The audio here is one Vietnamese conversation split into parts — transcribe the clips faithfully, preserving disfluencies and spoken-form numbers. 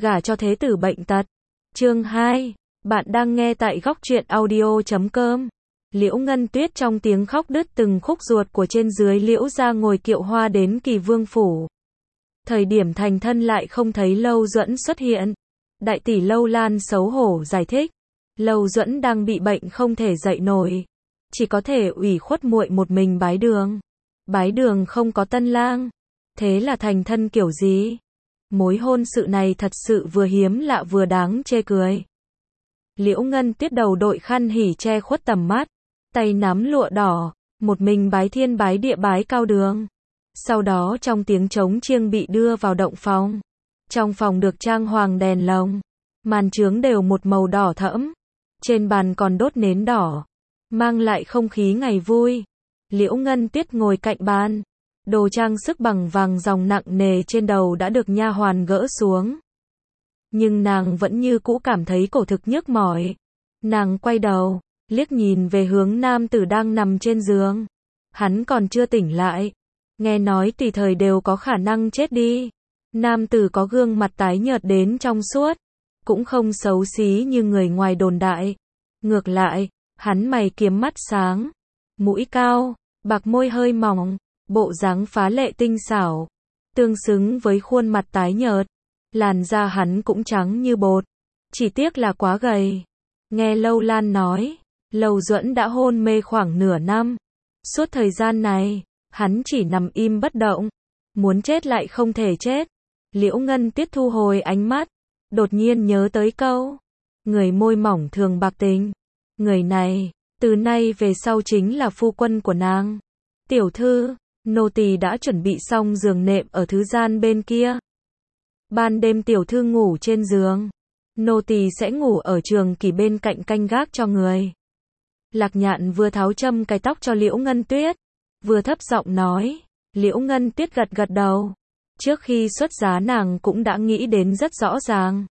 gả cho thế tử bệnh tật. Chương hai. Bạn đang nghe tại góc truyện audio chấm com. Liễu Ngân Tuyết trong tiếng khóc đứt từng khúc ruột của trên dưới Liễu gia ngồi kiệu hoa đến Kỳ Vương phủ. Thời điểm thành thân lại không thấy Lâu Duẫn xuất hiện. Đại tỷ Lâu Lan xấu hổ giải thích, Lâu Duẫn đang bị bệnh không thể dậy nổi, chỉ có thể ủy khuất muội một mình bái đường. Bái đường không có tân lang, thế là thành thân kiểu gì? Mối hôn sự này thật sự vừa hiếm lạ vừa đáng chê cười. Liễu Ngân Tuyết đầu đội khăn hỉ che khuất tầm mắt, tay nắm lụa đỏ, một mình bái thiên bái địa bái cao đường. Sau đó trong tiếng trống chiêng bị đưa vào động phòng. Trong phòng được trang hoàng đèn lồng, màn chướng đều một màu đỏ thẫm, trên bàn còn đốt nến đỏ, mang lại không khí ngày vui. Liễu Ngân Tuyết ngồi cạnh bàn, đồ trang sức bằng vàng dòng nặng nề trên đầu đã được nha hoàn gỡ xuống. Nhưng nàng vẫn như cũ cảm thấy cổ thực nhức mỏi. Nàng quay đầu, liếc nhìn về hướng nam tử đang nằm trên giường. Hắn còn chưa tỉnh lại. Nghe nói tùy thời đều có khả năng chết đi. Nam tử có gương mặt tái nhợt đến trong suốt, cũng không xấu xí như người ngoài đồn đại. Ngược lại, hắn mày kiếm mắt sáng, mũi cao, bạc môi hơi mỏng, bộ dáng phá lệ tinh xảo, tương xứng với khuôn mặt tái nhợt. Làn da hắn cũng trắng như bột, chỉ tiếc là quá gầy. Nghe Lâu Lan nói, Lâu Duẫn đã hôn mê khoảng nửa năm. Suốt thời gian này, hắn chỉ nằm im bất động, muốn chết lại không thể chết. Liễu Ngân Tuyết thu hồi ánh mắt, đột nhiên nhớ tới câu, người môi mỏng thường bạc tình. Người này, từ nay về sau chính là phu quân của nàng. Tiểu thư, nô tỳ đã chuẩn bị xong giường nệm ở thứ gian bên kia. Ban đêm tiểu thư ngủ trên giường, nô tỳ sẽ ngủ ở Trường Kỳ bên cạnh canh gác cho người. Lạc Nhạn vừa tháo châm cài tóc cho Liễu Ngân Tuyết, vừa thấp giọng nói. Liễu Ngân Tuyết gật gật đầu. Trước khi xuất giá nàng cũng đã nghĩ đến rất rõ ràng.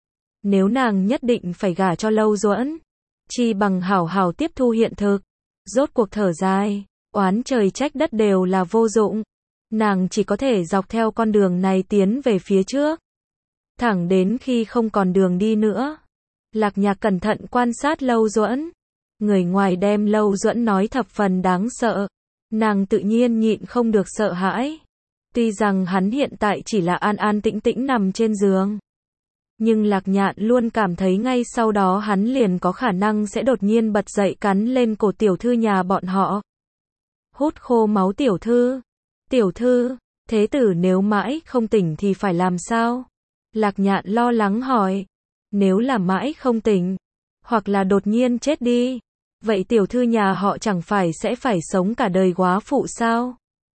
Nếu nàng nhất định phải gả cho Lâu Duẫn, chi bằng hảo hảo tiếp thu hiện thực. Rốt cuộc thở dài, oán trời trách đất đều là vô dụng. Nàng chỉ có thể dọc theo con đường này tiến về phía trước, thẳng đến khi không còn đường đi nữa. Lạc Nhạc cẩn thận quan sát Lâu Duẫn. Người ngoài đem Lâu Duẫn nói thập phần đáng sợ, nàng tự nhiên nhịn không được sợ hãi. Tuy rằng hắn hiện tại chỉ là an an tĩnh tĩnh nằm trên giường, nhưng Lạc Nhạn luôn cảm thấy ngay sau đó hắn liền có khả năng sẽ đột nhiên bật dậy cắn lên cổ tiểu thư nhà bọn họ. Hút khô máu tiểu thư. Tiểu thư, thế tử nếu mãi không tỉnh thì phải làm sao? Lạc Nhạn lo lắng hỏi. Nếu là mãi không tỉnh, hoặc là đột nhiên chết đi, vậy tiểu thư nhà họ chẳng phải sẽ phải sống cả đời góa phụ sao?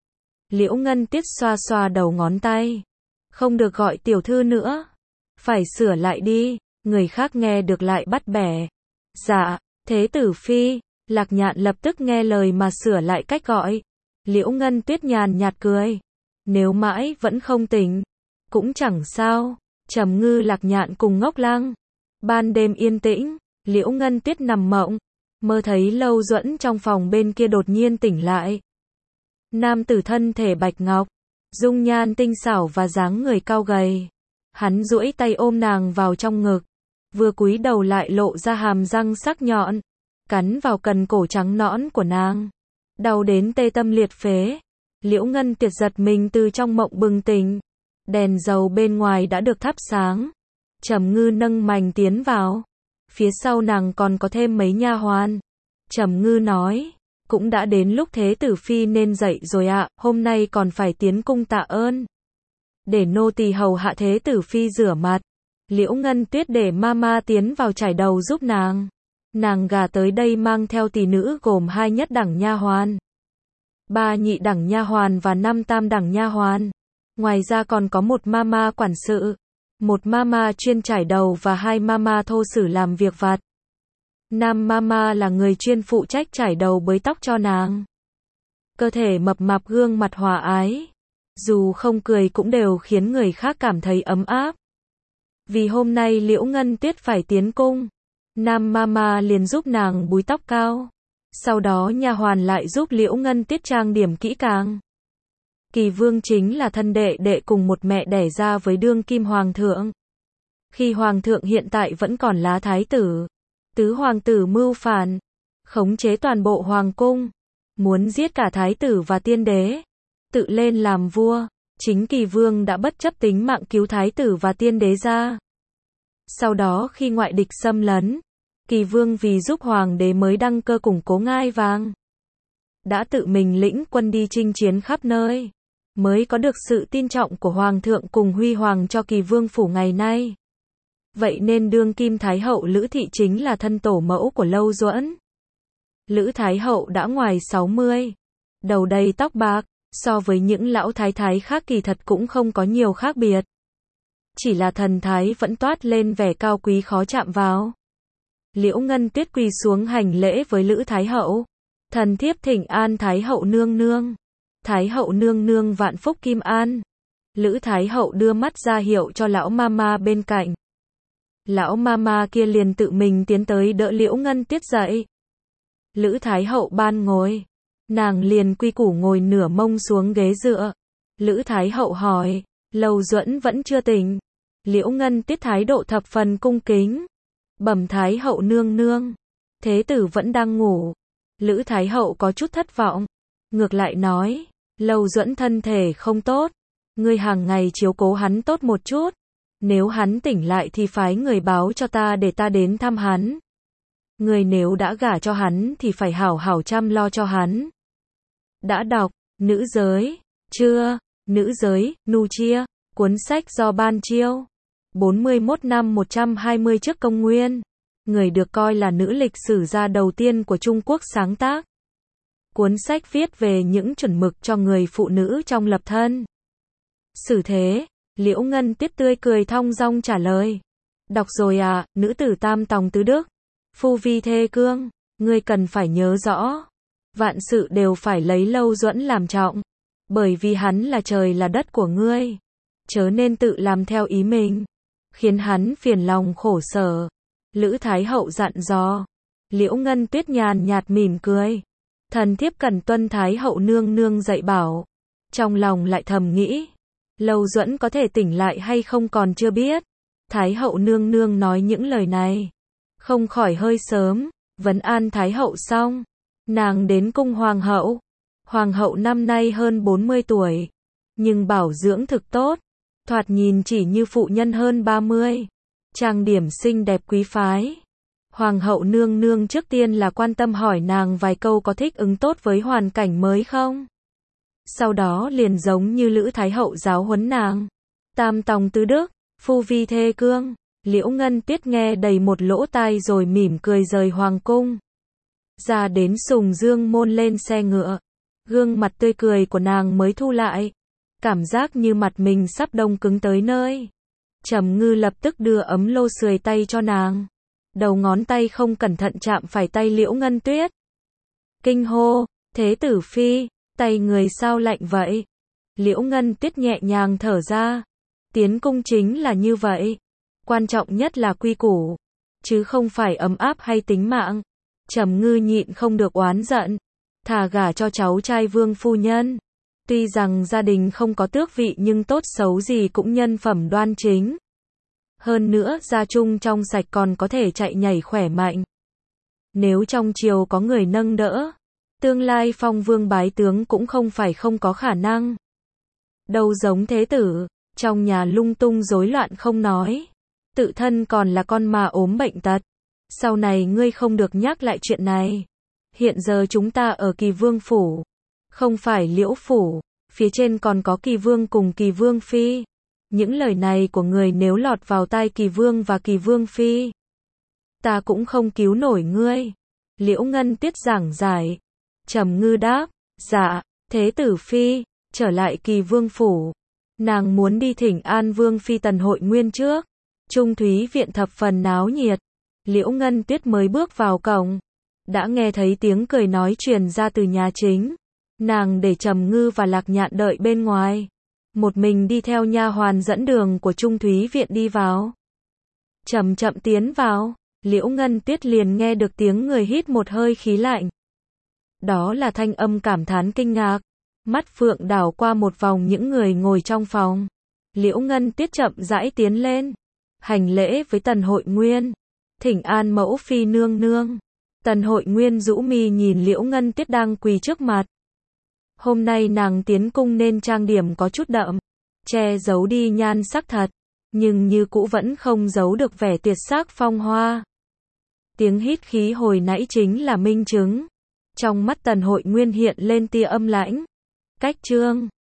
Liễu Ngân Tuyết xoa xoa đầu ngón tay. Không được gọi tiểu thư nữa. Phải sửa lại đi, người khác nghe được lại bắt bẻ. Dạ, thế tử phi. Lạc Nhạn lập tức nghe lời mà sửa lại cách gọi. Liễu Ngân Tuyết nhàn nhạt cười. Nếu mãi vẫn không tỉnh, cũng chẳng sao. Trầm Ngư, Lạc Nhạn cùng Ngốc Lăng. Ban đêm yên tĩnh, Liễu Ngân Tuyết nằm mộng, mơ thấy Lâu Duẫn trong phòng bên kia đột nhiên tỉnh lại. Nam tử thân thể bạch ngọc, dung nhan tinh xảo và dáng người cao gầy. Hắn duỗi tay ôm nàng vào trong ngực, vừa cúi đầu lại lộ ra hàm răng sắc nhọn, cắn vào cần cổ trắng nõn của nàng. Đau đến tê tâm liệt phế. Liễu Ngân Tuyết giật mình từ trong mộng bừng tỉnh. Đèn dầu bên ngoài đã được thắp sáng. Trầm Ngư nâng mành tiến vào. Phía sau nàng còn có thêm mấy nha hoàn. Trầm Ngư nói, cũng đã đến lúc thế tử phi nên dậy rồi ạ, hôm nay còn phải tiến cung tạ ơn. Để nô tỳ hầu hạ thế tử phi rửa mặt. Liễu Ngân Tuyết để mama tiến vào chải đầu giúp nàng. Nàng gả tới đây mang theo tỷ nữ gồm hai nhất đẳng nha hoàn, ba nhị đẳng nha hoàn và năm tam đẳng nha hoàn. Ngoài ra còn có một mama quản sự, một mama chuyên chải đầu và hai mama thô sử làm việc vặt. Nam mama là người chuyên phụ trách chải đầu bới tóc cho nàng. Cơ thể mập mạp, gương mặt hòa ái, dù không cười cũng đều khiến người khác cảm thấy ấm áp. Vì hôm nay Liễu Ngân Tuyết phải tiến cung, Nam mama liền giúp nàng búi tóc cao. Sau đó nha hoàn lại giúp Liễu Ngân Tuyết trang điểm kỹ càng. Kỳ Vương chính là thân đệ đệ cùng một mẹ đẻ ra với đương kim hoàng thượng. Khi hoàng thượng hiện tại vẫn còn là thái tử, tứ hoàng tử mưu phản, khống chế toàn bộ hoàng cung, muốn giết cả thái tử và tiên đế, tự lên làm vua, chính Kỳ Vương đã bất chấp tính mạng cứu thái tử và tiên đế ra. Sau đó khi ngoại địch xâm lấn, Kỳ Vương vì giúp hoàng đế mới đăng cơ củng cố ngai vàng, đã tự mình lĩnh quân đi chinh chiến khắp nơi, mới có được sự tin trọng của hoàng thượng cùng huy hoàng cho Kỳ Vương phủ ngày nay. Vậy nên đương kim thái hậu Lữ Thị chính là thân tổ mẫu của Lâu Duẫn. Lữ thái hậu đã ngoài sáu mươi, đầu đầy tóc bạc, so với những lão thái thái khác kỳ thật cũng không có nhiều khác biệt. Chỉ là thần thái vẫn toát lên vẻ cao quý khó chạm vào. Liễu Ngân Tuyết quỳ xuống hành lễ với Lữ thái hậu. Thần thiếp thỉnh an thái hậu nương nương. Thái hậu nương nương vạn phúc kim an. Lữ thái hậu đưa mắt ra hiệu cho lão mama bên cạnh. Lão mama kia liền tự mình tiến tới đỡ Liễu Ngân Tuyết dậy. Lữ thái hậu ban ngồi, nàng liền quy củ ngồi nửa mông xuống ghế dựa. Lữ thái hậu hỏi, Lâu Duẫn vẫn chưa tỉnh. Liễu Ngân Tuyết thái độ thập phần cung kính. Bẩm thái hậu nương nương, thế tử vẫn đang ngủ. Lữ thái hậu có chút thất vọng, ngược lại nói, Lâu Duẫn thân thể không tốt, ngươi hàng ngày chiếu cố hắn tốt một chút, nếu hắn tỉnh lại thì phái người báo cho ta để ta đến thăm hắn. Ngươi nếu đã gả cho hắn thì phải hảo hảo chăm lo cho hắn. Đã đọc, Nữ giới, chưa, Nữ giới, nu chia, cuốn sách do Ban Chiêu, bốn mươi mốt năm một trăm hai mươi trước công nguyên. Người được coi là nữ lịch sử gia đầu tiên của Trung Quốc sáng tác. Cuốn sách viết về những chuẩn mực cho người phụ nữ trong lập thân. Xử thế, Liễu Ngân Tuyết tươi cười thong dong trả lời. Đọc rồi à, nữ tử tam tòng tứ đức. Phu vi thê cương, ngươi cần phải nhớ rõ. Vạn sự đều phải lấy Lâu Duẫn làm trọng. Bởi vì hắn là trời là đất của ngươi. Chớ nên tự làm theo ý mình, khiến hắn phiền lòng khổ sở. Lữ thái hậu dặn dò. Liễu Ngân Tuyết nhàn nhạt mỉm cười. Thần thiếp cần tuân thái hậu nương nương dạy bảo. Trong lòng lại thầm nghĩ, Lâu Duẫn có thể tỉnh lại hay không còn chưa biết. Thái hậu nương nương nói những lời này, không khỏi hơi sớm. Vấn an thái hậu xong, nàng đến cung hoàng hậu. Hoàng hậu năm nay hơn bốn mươi tuổi, nhưng bảo dưỡng thực tốt, thoạt nhìn chỉ như phụ nhân hơn ba mươi. Trang điểm xinh đẹp quý phái. Hoàng hậu nương nương trước tiên là quan tâm hỏi nàng vài câu có thích ứng tốt với hoàn cảnh mới không. Sau đó liền giống như Lữ thái hậu giáo huấn nàng. Tam tòng tứ đức, phu vi thê cương. Liễu Ngân Tuyết nghe đầy một lỗ tai rồi mỉm cười rời hoàng cung. Ra đến Sùng Dương môn lên xe ngựa. Gương mặt tươi cười của nàng mới thu lại. Cảm giác như mặt mình sắp đông cứng tới nơi. Trầm Ngư lập tức đưa ấm lô sưởi tay cho nàng. Đầu ngón tay không cẩn thận chạm phải tay Liễu Ngân Tuyết. Kinh hô, thế tử phi, tay người sao lạnh vậy? Liễu Ngân Tuyết nhẹ nhàng thở ra. Tiến cung chính là như vậy. Quan trọng nhất là quy củ, chứ không phải ấm áp hay tính mạng. Trầm Ngư nhịn không được oán giận. Thà gả cho cháu trai vương phu nhân. Tuy rằng gia đình không có tước vị nhưng tốt xấu gì cũng nhân phẩm đoan chính. Hơn nữa gia trung trong sạch còn có thể chạy nhảy khỏe mạnh. Nếu trong triều có người nâng đỡ, tương lai phong vương bái tướng cũng không phải không có khả năng. Đâu giống thế tử, trong nhà lung tung rối loạn không nói, tự thân còn là con mà ốm bệnh tật. Sau này ngươi không được nhắc lại chuyện này. Hiện giờ chúng ta ở Kỳ Vương phủ, không phải Liễu phủ, phía trên còn có Kỳ Vương cùng Kỳ Vương phi. Những lời này của người nếu lọt vào tai Kỳ Vương và Kỳ Vương phi, ta cũng không cứu nổi ngươi. Liễu Ngân Tuyết giảng giải. Trầm Ngư đáp, dạ, thế tử phi, trở lại Kỳ Vương phủ. Nàng muốn đi thỉnh an Vương phi tần hội nguyên trước. Trung Thúy viện thập phần náo nhiệt. Liễu Ngân Tuyết mới bước vào cổng, đã nghe thấy tiếng cười nói truyền ra từ nhà chính. Nàng để Trầm Ngư và Lạc Nhạn đợi bên ngoài, một mình đi theo nha hoàn dẫn đường của Trung Thúy viện đi vào. Chậm chậm tiến vào, Liễu Ngân Tuyết liền nghe được tiếng người hít một hơi khí lạnh. Đó là thanh âm cảm thán kinh ngạc. Mắt phượng đảo qua một vòng những người ngồi trong phòng. Liễu Ngân Tuyết chậm rãi tiến lên, hành lễ với Tần Hội Nguyên, thỉnh an mẫu phi nương nương. Tần Hội Nguyên rũ mi nhìn Liễu Ngân Tuyết đang quỳ trước mặt. Hôm nay nàng tiến cung nên trang điểm có chút đậm, che giấu đi nhan sắc thật, nhưng như cũ vẫn không giấu được vẻ tuyệt sắc phong hoa. Tiếng hít khí hồi nãy chính là minh chứng. Trong mắt Tần Hội Nguyên hiện lên tia âm lãnh. Cách trương